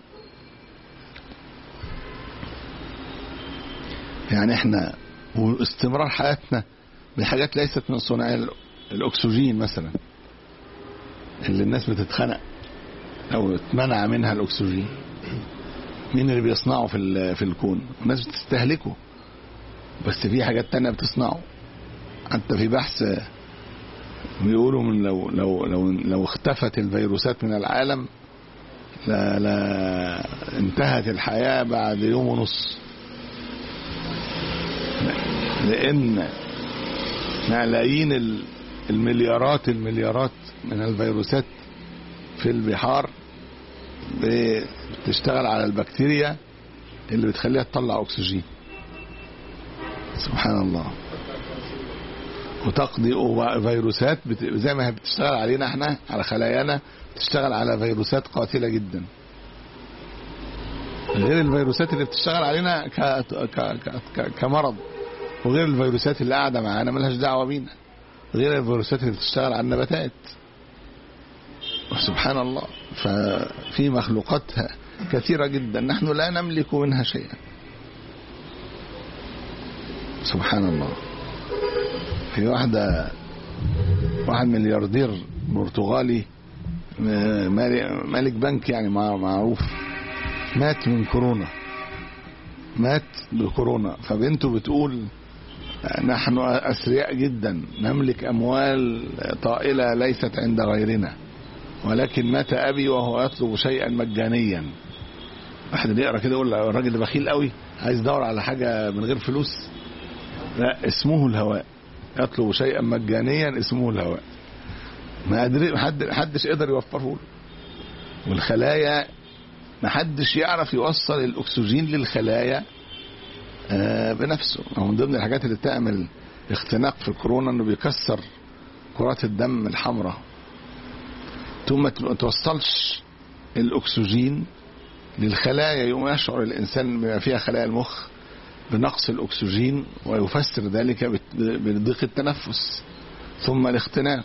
يعني احنا واستمرار حياتنا بحاجات ليست من صناع الأكسجين مثلا، اللي الناس بتتخنق او اتمنع منها الاكسجين؟ مين اللي بيصنعه في في الكون؟ الناس بتستهلكه، بس في حاجات تانية بتصنعه. حتى في بحث بيقولوا من لو لو لو لو اختفت الفيروسات من العالم لا لا انتهت الحياة بعد يوم ونص، لأن ملايين المليارات المليارات من الفيروسات في البحار بتشتغل على البكتيريا اللي بتخليها تطلع أكسجين. سبحان الله. وتقضي فيروسات زي ما هي بتشتغل علينا احنا على خلايانا، بتشتغل على فيروسات قاتلة جدا، غير الفيروسات اللي بتشتغل علينا ك... ك... ك... كمرض، وغير الفيروسات اللي قاعدة معانا ملهاش دعوة بينا، غير الفيروسات اللي بتشتغل على النباتات. سبحان الله. ففي مخلوقات كثيرة جدا نحن لا نملك منها شيئا. سبحان الله. في واحدة واحد ملياردير برتغالي مالك بنك يعني معروف، مات من كورونا، مات بكورونا. فبنته بتقول نحن أثرياء جدا نملك أموال طائلة ليست عند غيرنا، ولكن مات أبي وهو يطلب شيئا مجانيا. واحد اللي يقرأ كده يقول الراجل ده بخيل قوي، عايز يدور على حاجة من غير فلوس. لا، اسمه الهواء. يطلب شيئا مجانيا اسمه الهواء. ما أدري حد حدش يقدر يوفره له. والخلايا ما حدش يعرف يوصل الأكسجين للخلايا بنفسه. من ضمن الحاجات اللي تعمل اختناق في الكورونا انه بيكسر كرات الدم الحمراء، ثم ما توصلش الأكسجين للخلايا، يوم يشعر الإنسان بما فيها خلايا المخ بنقص الأكسجين، ويفسر ذلك بضيق التنفس ثم الاختناق.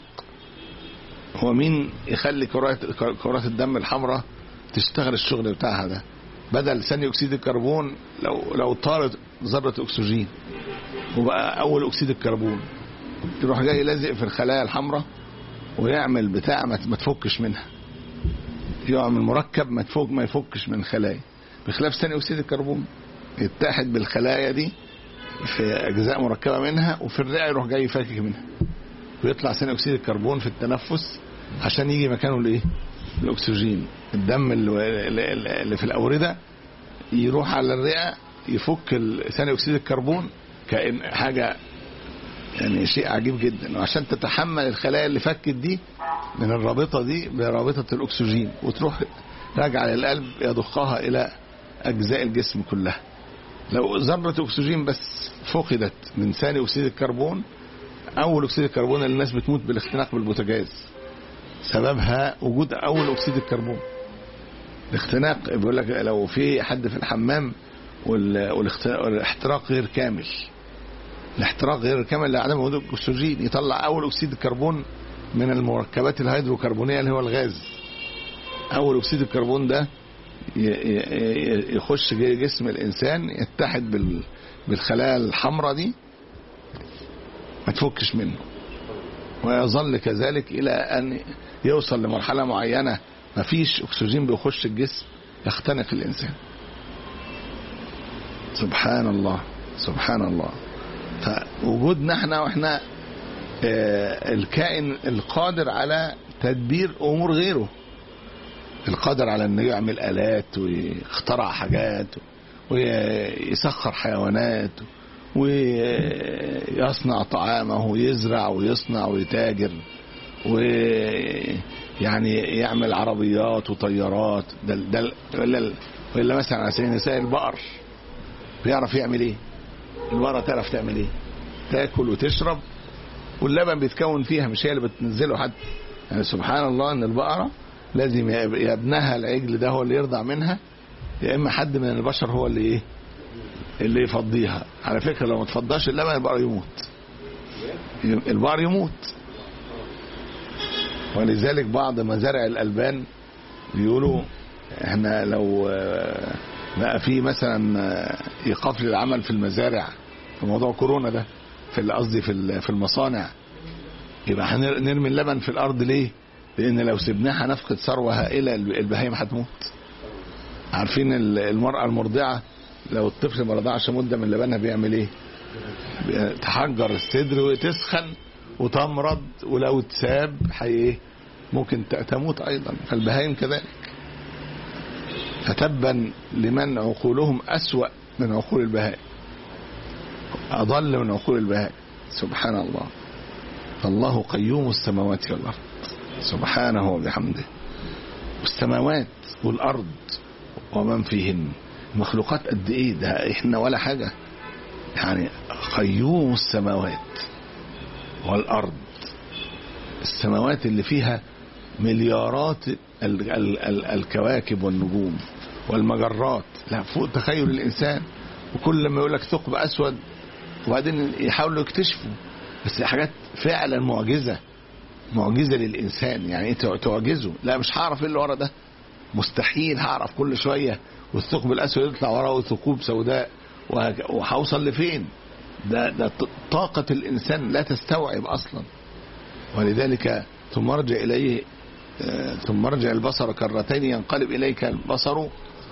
هو مين يخلي كرات الدم الحمراء تشتغل الشغل بتاعها ده؟ بدل ثاني أكسيد الكربون لو لو طارت ذرة أكسجين وبقى أول أكسيد الكربون، يروح جاي لازق في الخلايا الحمراء ويعمل بتاع ما تفكش منها، يعمل مركب ما تفك ما يفكش من خلايا، بخلاف ثاني أكسيد الكربون يتحد بالخلايا دي في أجزاء مركبة منها، وفي الرئة يروح جاي يفكك منها ويطلع ثاني أكسيد الكربون في التنفس عشان يجي مكانه الايه؟ الأكسجين. الدم اللي في الأوردة يروح على الرئة يفك ثاني أكسيد الكربون كأن حاجة يعني شيء عجيب جدا، وعشان تتحمل الخلايا اللي فكت دي من الرابطة دي برابطة الأكسجين، وتروح راجعة للقلب يضخها إلى أجزاء الجسم كلها. لو ذرة أكسجين بس فقدت من ثاني أكسيد الكربون، أول أكسيد الكربون اللي الناس بتموت بالاختناق بالبوتاجاز سببها وجود أول أكسيد الكربون. الاختناق بيقول لك لو في حد في الحمام والاحتراق غير كامل، الاحتراق غير كامل لعدم وجود اكسجين، يطلع اول اكسيد الكربون من المركبات الهيدروكربونيه اللي هو الغاز. اول اكسيد الكربون ده يخش جسم الانسان يتحد بالخلايا الحمراء دي ما تفكش منه، ويظل كذلك الى ان يوصل لمرحله معينه ما فيش اكسجين بيخش الجسم يختنق الانسان. سبحان الله سبحان الله. فوجودنا احنا واحنا اه الكائن القادر على تدبير امور غيره، القادر على انه يعمل الات ويخترع حاجات ويسخر حيوانات ويصنع طعامه ويزرع ويصنع ويتاجر ويعني يعمل عربيات وطيارات. ده ده ولا ولا مثلا على سبيل المثال البقر بيعرف يعمل ايه؟ البقرة تعرف تعمل ايه؟ تاكل وتشرب واللبن بيتكون فيها، مش هي اللي بتنزله حد. يعني سبحان الله ان البقرة لازم يا ابنها العجل ده هو اللي يرضع منها، يا اما حد من البشر هو اللي ايه؟ اللي يفضيها. على فكرة لو ما تفضاش اللبن البقر يموت، البقر يموت. ولذلك بعض مزارع الألبان بيقولوا احنا لو بقى في مثلا ايقاف للعمل في المزارع في موضوع كورونا ده، في قصدي في في المصانع، يبقى هنرمي اللبن في الارض ليه؟ لأن لو سبناها هنفقد ثروة هائلة، البهايم هتموت. عارفين المرأة المرضعة لو الطفل ما رضعش مدة من لبنها بيعمل ايه؟ تحجر الصدر وتسخن وتمرض، ولو تساب حي ممكن تموت أيضا. فالبهايم كذلك. فتبا لمن عقولهم أسوأ من عقول البهائم، أضل من عقول البهائم. سبحان الله. الله قيوم السماوات والأرض سبحانه وبحمده. والسماوات والأرض ومن فيهن مخلوقات قد ايه ده، احنا ولا حاجة. يعني قيوم السماوات والأرض، السماوات اللي فيها مليارات ال ال ال الكواكب والنجوم والمجرات، لا فوق تخيل الإنسان. وكل ما يقول لك ثقب أسود وبعدين يحاولوا يكتشفوا، بس حاجات فعلا معجزة، معجزة للإنسان. يعني انت تعجزه، لا مش هعرف ايه اللي ورا ده، مستحيل هعرف. كل شوية والثقب الأسود يطلع وراه ثقوب سوداء، وهوصل لفين؟ ده, ده طاقة الإنسان لا تستوعب أصلا. ولذلك ثم ارجع إليه ثم ارجع البصر كرتين ينقلب إليك البصر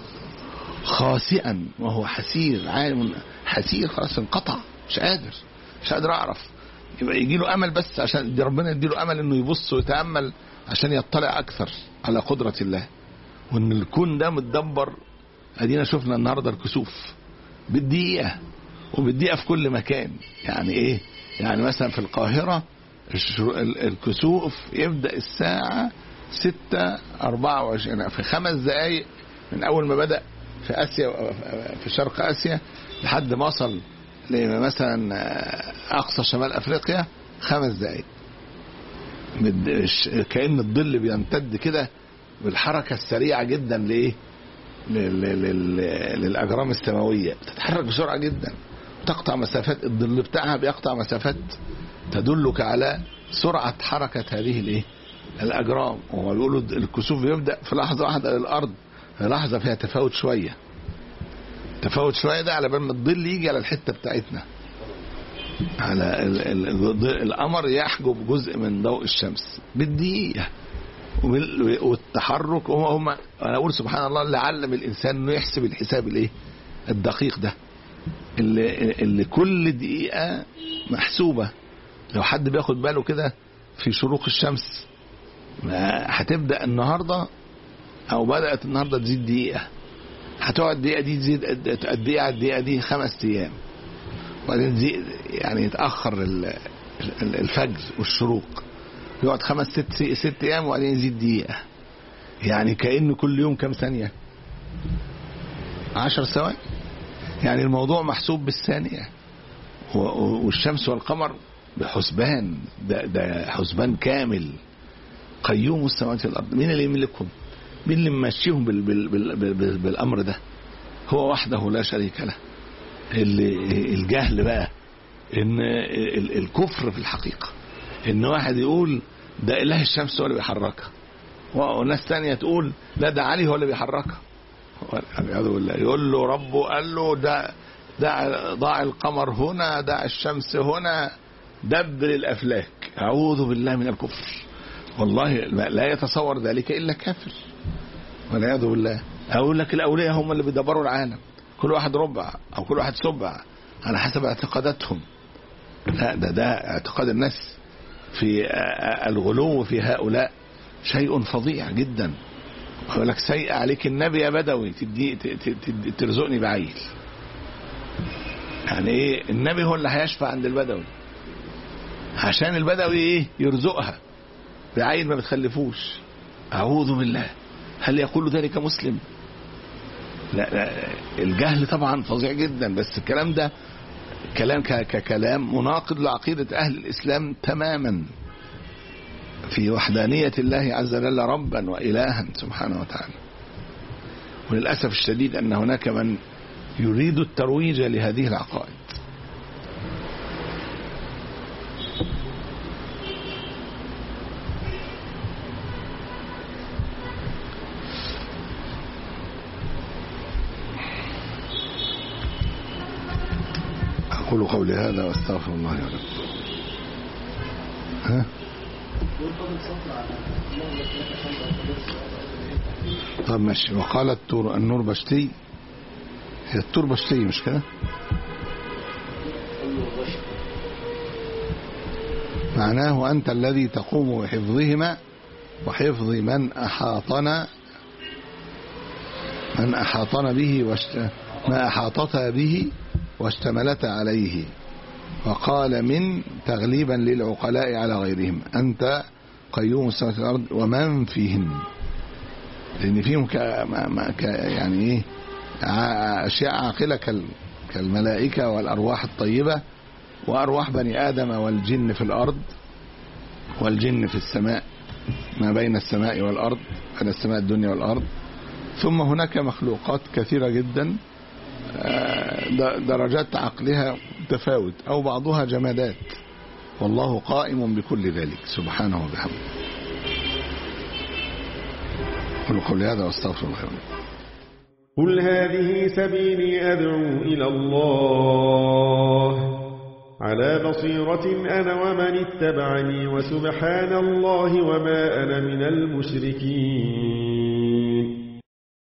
خاسئا وهو حسير، عالم حسير، خلاص انقطع، مش قادر مش قادر أعرف. يبقى يجي له أمل، بس عشان ربنا يدي له أمل إنه يبص ويتأمل عشان يطلع أكثر على قدرة الله، وإن الكون ده متدبر. أدينا شفنا النهاردة الكسوف بالدقيقة، وبالدقيقة في كل مكان. يعني إيه؟ يعني مثلا في القاهرة الكسوف يبدأ الساعة ستة أربعة وعشرين، في خمس دقايق من أول ما بدأ في آسيا، في شرق آسيا، لحد ما وصل مثلا أقصى شمال أفريقيا خمس دقايق. كأن الظل بيمتد كده بالحركة السريعة جدا. لإيه؟ للأجرام السماوية بتتحرك بسرعة جدا وتقطع مسافات. الظل بتاعها بيقطع مسافات تدلك على سرعة حركة هذه الايه الأجرام. وهو بيقولوا الكسوف بيبدأ في لحظة واحدة للأرض، في لحظة فيها تفاوت شوية تفاوت شوية ده على بال ما الظل يجي على الحتة بتاعتنا، على ال ال القمر يحجب جزء من ضوء الشمس بالدقيقة. والتحرك هم هم أنا أقول سبحان الله اللي علم الإنسان إنه يحسب الحساب الايه الدقيق ده، اللي, اللي كل دقيقة محسوبة. لو حد بياخد باله كده في شروق الشمس، هتبدأ النهاردة أو بدأت النهاردة تزيد دقيقة، هتقعد الدقيقة دي تزيد قد ايه على الدقيقة دي؟ خمس أيام. وبعدين تزيد يعني يتأخر الفجر والشروق، يقعد خمس ست ست أيام وبعدين يزيد دقيقة. يعني كأنه كل يوم كم ثانية؟ عشر ثواني. يعني الموضوع محسوب بالثانية. والشمس والقمر بحسبان، ده, ده حسبان كامل. قيوم السماوات والأرض. مين اللي يملكهم؟ مين اللي ممشيهم بال بال بال بال بالأمر ده؟ هو وحده لا شريك له. الجهل بقى إن الكفر في الحقيقة إن واحد يقول ده إله الشمس هو اللي بيحركها، وناس تانية تقول لا ده علي هو اللي بيحركها. يقول له ربه قال له ده دع ضاع القمر هنا، دع الشمس هنا، دبر الأفلاك. أعوذ بالله من الكفر. والله لا يتصور ذلك إلا كافر والعياذ بالله. أقول لك الأولياء هم اللي بيدبروا العالم، كل واحد ربع أو كل واحد سبع على حسب اعتقاداتهم. لا ده ده اعتقاد الناس في الغلو في هؤلاء شيء فظيع جدا. يقول لك سيء عليك النبي يا بدوي تدي ترزقني بعيل. يعني ايه؟ النبي هو اللي هيشفع عند البدوي عشان البدوي ايه يرزقها بعيل ما بتخلفوش. اعوذ بالله. هل يقول ذلك مسلم؟ لا, لا الجهل طبعا فظيع جدا. بس الكلام ده كلام ككلام مناقض لعقيدة اهل الاسلام تماما في وحدانية الله عز وجل ربا وإلها سبحانه وتعالى. وللأسف الشديد أن هناك من يريد الترويج لهذه العقائد. أقول قولي هذا واستغفر الله لي ولكم. ها طب ماشي. وقال التور النوربشتي، هي التوربشتي مش كده؟ معناه أنت الذي تقوم بحفظهما وحفظ من أحاطنا من أحاطنا به واشت... ما أحاطت به واشتملت عليه. وقال من تغليبا للعقلاء على غيرهم، أنت قيوم السماوات والأرض ومن فيهن، لأن فيهم ك... ك... يعني إيه أشياء عاقلة كال... كالملائكة والأرواح الطيبة وأرواح بني آدم والجن في الأرض والجن في السماء، ما بين السماء والأرض، بين السماء الدنيا والأرض. ثم هناك مخلوقات كثيرة جدا درجات عقلها تفاوت أو بعضها جمادات، والله قائم بكل ذلك سبحانه وبحمده. قل قولي هذا واستغفر الله. قل هذه سبيلي أدعو إلى الله على بصيرة أنا ومن اتبعني وسبحان الله وما أنا من المشركين.